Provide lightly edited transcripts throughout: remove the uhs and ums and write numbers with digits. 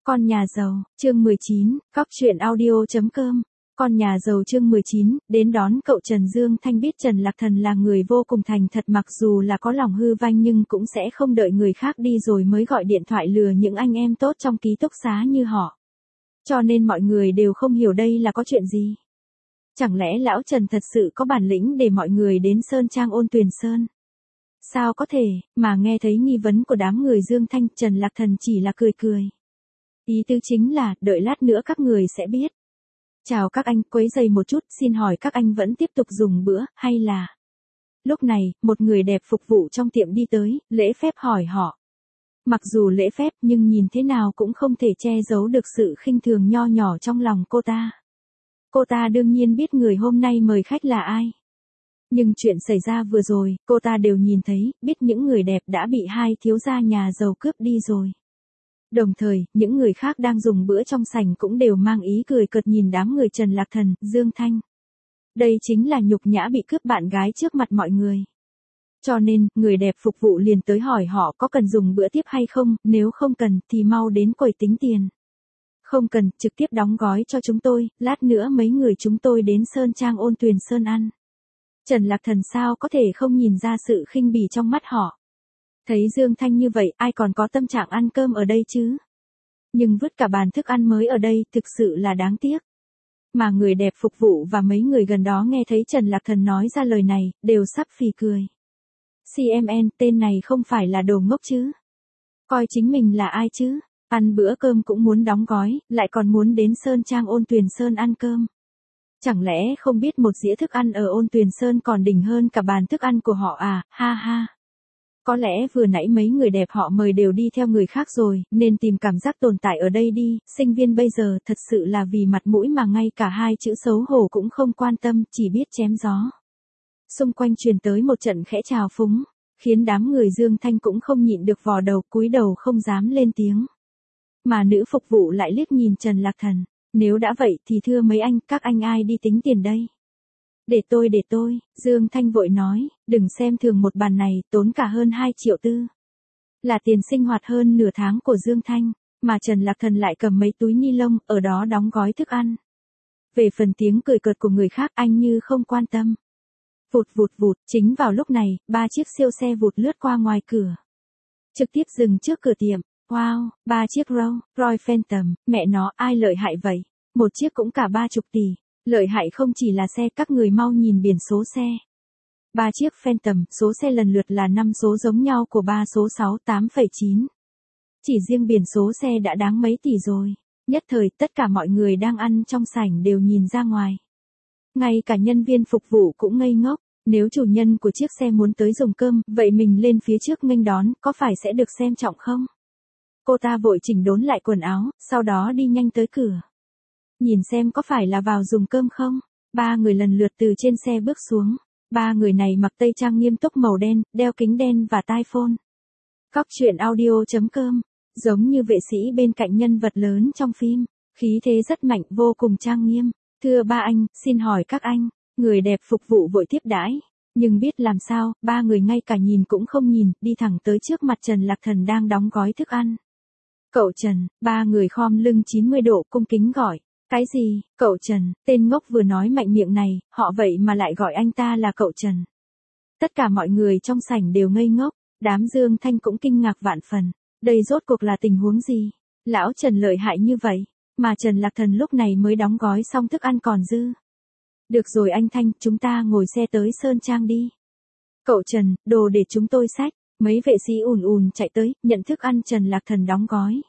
Con nhà giàu, chương 19, cóc truyện audio.com. Con nhà giàu chương 19, đến đón cậu Trần Dương Thanh biết Trần Lạc Thần là người vô cùng thành thật, mặc dù là có lòng hư vanh nhưng cũng sẽ không đợi người khác đi rồi mới gọi điện thoại lừa những anh em tốt trong ký túc xá như họ. Cho nên mọi người đều không hiểu đây là có chuyện gì. Chẳng lẽ lão Trần thật sự có bản lĩnh để mọi người đến Sơn Trang Ôn Tuyền Sơn? Sao có thể, mà nghe thấy nghi vấn của đám người Dương Thanh, Trần Lạc Thần chỉ là cười cười. Ý tứ chính là, đợi lát nữa các người sẽ biết. Chào các anh, quấy rầy một chút, xin hỏi các anh vẫn tiếp tục dùng bữa, hay là... Lúc này, một người đẹp phục vụ trong tiệm đi tới, lễ phép hỏi họ. Mặc dù lễ phép nhưng nhìn thế nào cũng không thể che giấu được sự khinh thường nho nhỏ trong lòng cô ta. Cô ta đương nhiên biết người hôm nay mời khách là ai. Nhưng chuyện xảy ra vừa rồi, cô ta đều nhìn thấy, biết những người đẹp đã bị hai thiếu gia nhà giàu cướp đi rồi. Đồng thời, những người khác đang dùng bữa trong sảnh cũng đều mang ý cười cợt nhìn đám người Trần Lạc Thần, Dương Thanh. Đây chính là nhục nhã bị cướp bạn gái trước mặt mọi người. Cho nên, người đẹp phục vụ liền tới hỏi họ có cần dùng bữa tiếp hay không, nếu không cần thì mau đến quầy tính tiền. Không cần, trực tiếp đóng gói cho chúng tôi, lát nữa mấy người chúng tôi đến Sơn Trang Ôn Tuyền Sơn ăn. Trần Lạc Thần sao có thể không nhìn ra sự khinh bỉ trong mắt họ. Thấy Dương Thanh như vậy, ai còn có tâm trạng ăn cơm ở đây chứ? Nhưng vứt cả bàn thức ăn mới ở đây, thực sự là đáng tiếc. Mà người đẹp phục vụ và mấy người gần đó nghe thấy Trần Lạc Thần nói ra lời này, đều sắp phì cười. CMN, tên này không phải là đồ ngốc chứ? Coi chính mình là ai chứ? Ăn bữa cơm cũng muốn đóng gói, lại còn muốn đến Sơn Trang Ôn Tuyền Sơn ăn cơm. Chẳng lẽ không biết một dĩa thức ăn ở Ôn Tuyền Sơn còn đỉnh hơn cả bàn thức ăn của họ à, ha ha. Có lẽ vừa nãy mấy người đẹp họ mời đều đi theo người khác rồi, nên tìm cảm giác tồn tại ở đây đi, sinh viên bây giờ thật sự là vì mặt mũi mà ngay cả hai chữ xấu hổ cũng không quan tâm, chỉ biết chém gió. Xung quanh truyền tới một trận khẽ trào phúng, khiến đám người Dương Thanh cũng không nhịn được vò đầu, cúi đầu không dám lên tiếng. Mà nữ phục vụ lại liếc nhìn Trần Lạc Thần, nếu đã vậy thì thưa mấy anh, các anh ai đi tính tiền đây? Để tôi, Dương Thanh vội nói, đừng xem thường một bàn này, tốn cả hơn 2 triệu tư. Là tiền sinh hoạt hơn nửa tháng của Dương Thanh, mà Trần Lạc Thần lại cầm mấy túi ni lông, ở đó đóng gói thức ăn. Về phần tiếng cười cợt của người khác anh như không quan tâm. Vụt, chính vào lúc này, 3 chiếc siêu xe vụt lướt qua ngoài cửa. Trực tiếp dừng trước cửa tiệm, wow, 3 chiếc Royce Phantom, mẹ nó ai lợi hại vậy, một chiếc cũng cả 30 tỷ. Lợi hại không chỉ là xe, các người mau nhìn biển số xe. 3 chiếc Phantom, số xe lần lượt là 5 số giống nhau của 3 số 6, 8,9. Chỉ riêng biển số xe đã đáng mấy tỷ rồi. Nhất thời, tất cả mọi người đang ăn trong sảnh đều nhìn ra ngoài. Ngay cả nhân viên phục vụ cũng ngây ngốc. Nếu chủ nhân của chiếc xe muốn tới dùng cơm, vậy mình lên phía trước nghênh đón, có phải sẽ được xem trọng không? Cô ta vội chỉnh đốn lại quần áo, sau đó đi nhanh tới cửa. Nhìn xem có phải là vào dùng cơm không? 3 người lần lượt từ trên xe bước xuống. 3 người này mặc tây trang nghiêm túc màu đen, đeo kính đen và tai phone. Cóc truyện audio.com, giống như vệ sĩ bên cạnh nhân vật lớn trong phim, khí thế rất mạnh, vô cùng trang nghiêm. Thưa ba anh, xin hỏi các anh, người đẹp phục vụ vội tiếp đãi. Nhưng biết làm sao, 3 người ngay cả nhìn cũng không nhìn, đi thẳng tới trước mặt Trần Lạc Thần đang đóng gói thức ăn. Cậu Trần, 3 người khom lưng 90 độ cung kính gọi. Cái gì, cậu Trần, tên ngốc vừa nói mạnh miệng này, họ vậy mà lại gọi anh ta là cậu Trần. Tất cả mọi người trong sảnh đều ngây ngốc, đám Dương Thanh cũng kinh ngạc vạn phần, đây rốt cuộc là tình huống gì? Lão Trần lợi hại như vậy, mà Trần Lạc Thần lúc này mới đóng gói xong thức ăn còn dư. Được rồi anh Thanh, chúng ta ngồi xe tới Sơn Trang đi. Cậu Trần, đồ để chúng tôi xách, mấy vệ sĩ ùn chạy tới, nhận thức ăn Trần Lạc Thần đóng gói.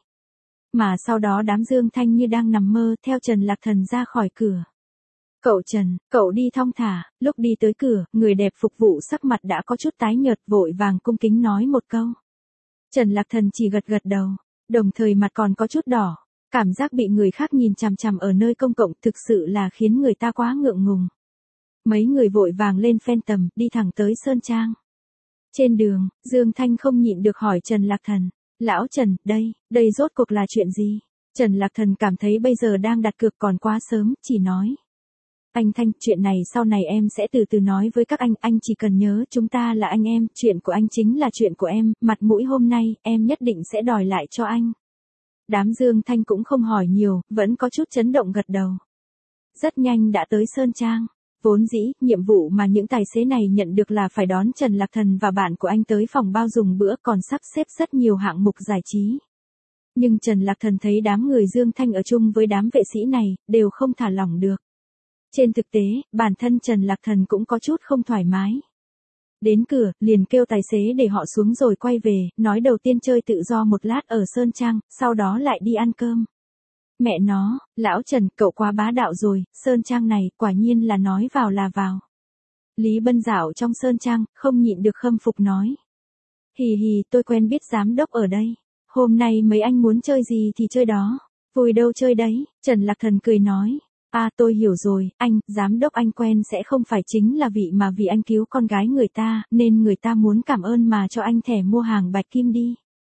Mà sau đó đám Dương Thanh như đang nằm mơ theo Trần Lạc Thần ra khỏi cửa. Cậu Trần, cậu đi thong thả, lúc đi tới cửa, người đẹp phục vụ sắc mặt đã có chút tái nhợt vội vàng cung kính nói một câu. Trần Lạc Thần chỉ gật đầu, đồng thời mặt còn có chút đỏ, cảm giác bị người khác nhìn chằm chằm ở nơi công cộng thực sự là khiến người ta quá ngượng ngùng. Mấy người vội vàng lên Phantom, đi thẳng tới Sơn Trang. Trên đường, Dương Thanh không nhịn được hỏi Trần Lạc Thần. Lão Trần, đây rốt cuộc là chuyện gì? Trần Lạc Thần cảm thấy bây giờ đang đặt cược còn quá sớm, chỉ nói. Anh Thanh, chuyện này sau này em sẽ từ từ nói với các anh chỉ cần nhớ chúng ta là anh em, chuyện của anh chính là chuyện của em, mặt mũi hôm nay, em nhất định sẽ đòi lại cho anh. Đám Dương Thanh cũng không hỏi nhiều, vẫn có chút chấn động gật đầu. Rất nhanh đã tới Sơn Trang. Vốn dĩ, nhiệm vụ mà những tài xế này nhận được là phải đón Trần Lạc Thần và bạn của anh tới phòng bao dùng bữa, còn sắp xếp rất nhiều hạng mục giải trí. Nhưng Trần Lạc Thần thấy đám người Dương Thanh ở chung với đám vệ sĩ này, đều không thả lỏng được. Trên thực tế, bản thân Trần Lạc Thần cũng có chút không thoải mái. Đến cửa, liền kêu tài xế để họ xuống rồi quay về, nói đầu tiên chơi tự do một lát ở Sơn Trang, sau đó lại đi ăn cơm. Mẹ nó, lão Trần, cậu quá bá đạo rồi, Sơn Trang này, quả nhiên là nói vào là vào. Lý Bân dạo trong Sơn Trang, không nhịn được khâm phục nói. Hì hì, tôi quen biết giám đốc ở đây. Hôm nay mấy anh muốn chơi gì thì chơi đó. Vui đâu chơi đấy, Trần Lạc Thần cười nói. À tôi hiểu rồi, anh, giám đốc anh quen sẽ không phải chính là vị mà vì anh cứu con gái người ta, nên người ta muốn cảm ơn mà cho anh thẻ mua hàng bạch kim đi.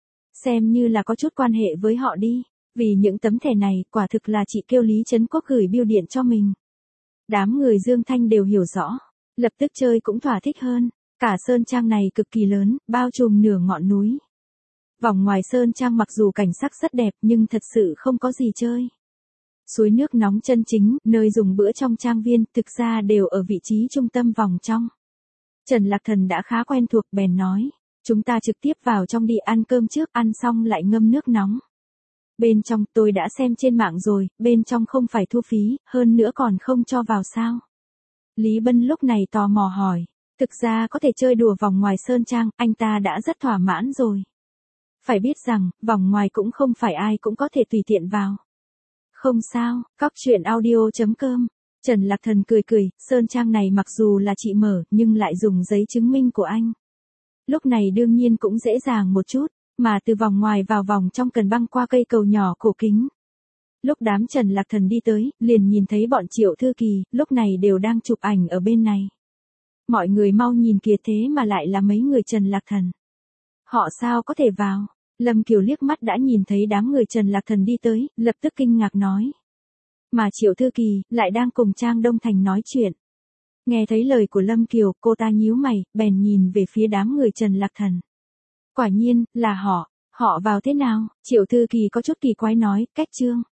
Xem như là có chút quan hệ với họ đi. Vì những tấm thẻ này, quả thực là chị kêu Lý Trấn Quốc gửi bưu điện cho mình. Đám người Dương Thanh đều hiểu rõ, lập tức chơi cũng thỏa thích hơn. Cả Sơn Trang này cực kỳ lớn, bao trùm nửa ngọn núi. Vòng ngoài Sơn Trang mặc dù cảnh sắc rất đẹp nhưng thật sự không có gì chơi. Suối nước nóng chân chính, nơi dùng bữa trong trang viên, thực ra đều ở vị trí trung tâm vòng trong. Trần Lạc Thần đã khá quen thuộc bèn nói, chúng ta trực tiếp vào trong đi, ăn cơm trước, ăn xong lại ngâm nước nóng. Bên trong, tôi đã xem trên mạng rồi, bên trong không phải thu phí, hơn nữa còn không cho vào sao. Lý Bân lúc này tò mò hỏi, thực ra có thể chơi đùa vòng ngoài Sơn Trang, anh ta đã rất thỏa mãn rồi. Phải biết rằng, vòng ngoài cũng không phải ai cũng có thể tùy tiện vào. Không sao, Cóc audio.com. Trần Lạc Thần cười cười, Sơn Trang này mặc dù là chị mở, nhưng lại dùng giấy chứng minh của anh. Lúc này đương nhiên cũng dễ dàng một chút, mà từ vòng ngoài vào vòng trong cần băng qua cây cầu nhỏ cổ kính. Lúc đám Trần Lạc Thần đi tới, liền nhìn thấy bọn Triệu Thư Kỳ, lúc này đều đang chụp ảnh ở bên này. Mọi người mau nhìn kìa, thế mà lại là mấy người Trần Lạc Thần. Họ sao có thể vào? Lâm Kiều liếc mắt đã nhìn thấy đám người Trần Lạc Thần đi tới, lập tức kinh ngạc nói. Mà Triệu Thư Kỳ, lại đang cùng Trang Đông Thành nói chuyện. Nghe thấy lời của Lâm Kiều, cô ta nhíu mày, bèn nhìn về phía đám người Trần Lạc Thần. Quả nhiên, là họ vào thế nào? Triệu Thư Kỳ có chút kỳ quái nói, cách Trương